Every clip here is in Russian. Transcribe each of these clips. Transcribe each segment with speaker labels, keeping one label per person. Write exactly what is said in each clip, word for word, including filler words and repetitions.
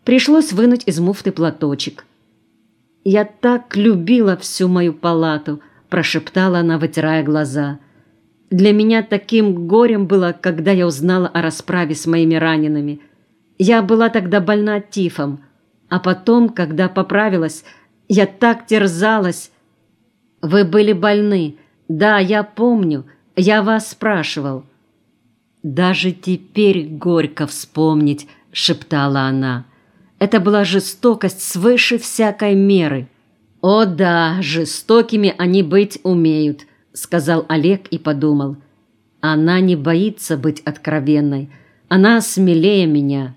Speaker 1: Пришлось вынуть из муфты платочек. «Я так любила всю мою палату», – прошептала она, вытирая глаза. «Для меня таким горем было, когда я узнала о расправе с моими ранеными. Я была тогда больна тифом, а потом, когда поправилась, я так терзалась». «Вы были больны. Да, я помню. Я вас спрашивал». «Даже теперь горько вспомнить», – шептала она. «Это была жестокость свыше всякой меры». «О да, жестокими они быть умеют», – сказал Олег и подумал. «Она не боится быть откровенной. Она смелее меня».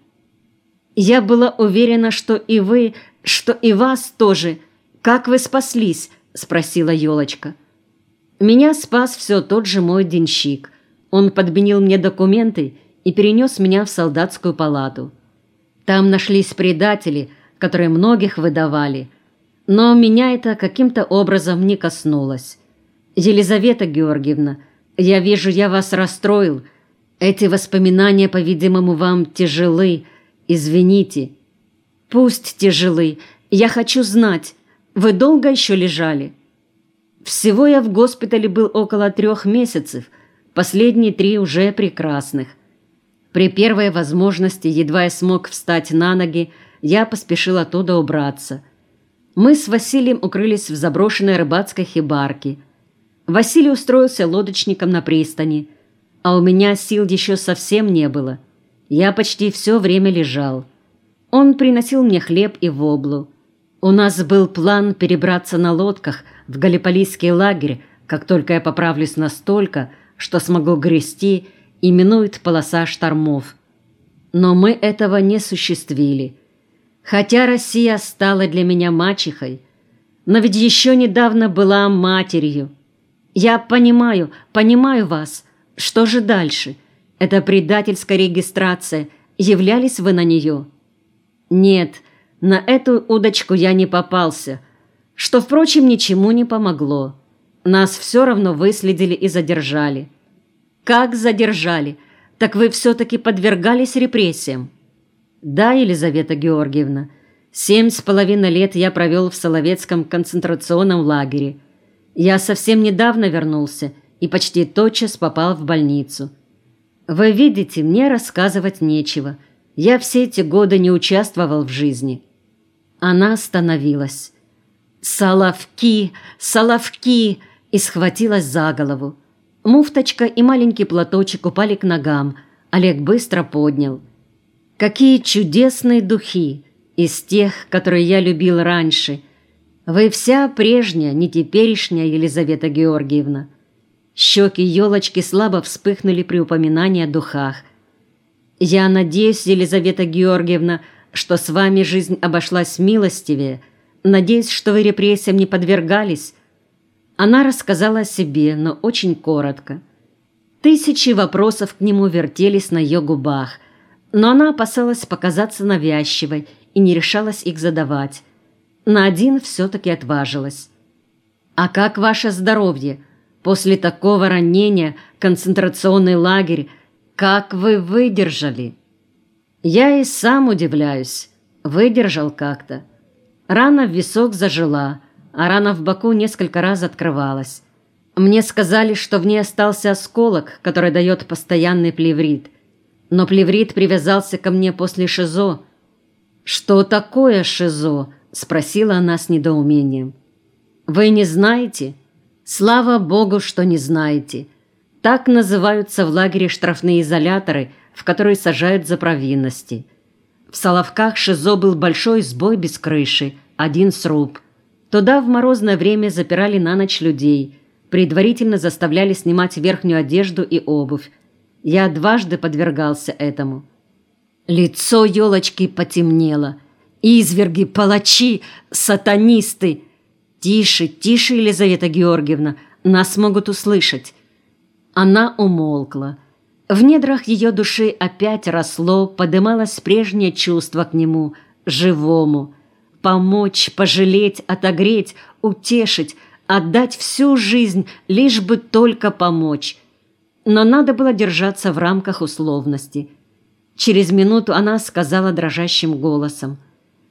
Speaker 1: «Я была уверена, что и вы, что и вас тоже. Как вы спаслись?» – спросила елочка. «Меня спас все тот же мой денщик. Он подменил мне документы и перенес меня в солдатскую палату. Там нашлись предатели, которые многих выдавали. Но меня это каким-то образом не коснулось. Елизавета Георгиевна, я вижу, я вас расстроил. Эти воспоминания, по-видимому, вам тяжелы. Извините». «Пусть тяжелы. Я хочу знать, вы долго еще лежали?» «Всего я в госпитале был около трех месяцев. Последние три уже прекрасных. При первой возможности, едва я смог встать на ноги, я поспешил оттуда убраться. Мы с Василием укрылись в заброшенной рыбацкой хибарке. Василий устроился лодочником на пристани, а у меня сил еще совсем не было. Я почти все время лежал. Он приносил мне хлеб и воблу. У нас был план перебраться на лодках в Галиполийский лагерь, как только я поправлюсь настолько, что смогу грести, и минует полоса штормов. Но мы этого не осуществили. Хотя Россия стала для меня мачехой, но ведь еще недавно была матерью. Я понимаю, понимаю вас. Что же дальше? Это предательская регистрация. Являлись вы на нее? Нет, на эту удочку я не попался, что, впрочем, ничему не помогло. Нас все равно выследили и задержали. Как задержали? Так вы все-таки подвергались репрессиям? Да, Елизавета Георгиевна, семь с половиной лет я провел в Соловецком концентрационном лагере. Я совсем недавно вернулся и почти тотчас попал в больницу. Вы видите, мне рассказывать нечего. Я все эти годы не участвовал в жизни. Она остановилась. «Соловки! Соловки!» и схватилась за голову. Муфточка и маленький платочек упали к ногам. Олег быстро поднял. «Какие чудесные духи! Из тех, которые я любил раньше. Вы вся прежняя, не теперешняя, Елизавета Георгиевна». Щеки елочки слабо вспыхнули при упоминании о духах. «Я надеюсь, Елизавета Георгиевна, что с вами жизнь обошлась милостивее. Надеюсь, что вы репрессиям не подвергались». Она рассказала о себе, но очень коротко. Тысячи вопросов к нему вертелись на ее губах, но она опасалась показаться навязчивой и не решалась их задавать. На один все-таки отважилась. «А как ваше здоровье? После такого ранения, концентрационный лагерь, как вы выдержали?» «Я и сам удивляюсь. Выдержал как-то. Рана в висок зажила, а рана в боку несколько раз открывалась. Мне сказали, что в ней остался осколок, который дает постоянный плеврит. Но плеврит привязался ко мне после шизо». «Что такое шизо?» – спросила она с недоумением. «Вы не знаете? Слава Богу, что не знаете. Так называются в лагере штрафные изоляторы, в которые сажают за провинности. В Соловках шизо был большой сбой без крыши, один сруб. Туда в морозное время запирали на ночь людей, предварительно заставляли снимать верхнюю одежду и обувь. Я дважды подвергался этому». Лицо елочки потемнело. «Изверги, палачи, сатанисты!» «Тише, тише, Елизавета Георгиевна, нас могут услышать». Она умолкла. В недрах ее души опять росло, подымалось прежнее чувство к нему, живому. Помочь, пожалеть, отогреть, утешить, отдать всю жизнь, лишь бы только помочь. Но надо было держаться в рамках условности. Через минуту она сказала дрожащим голосом: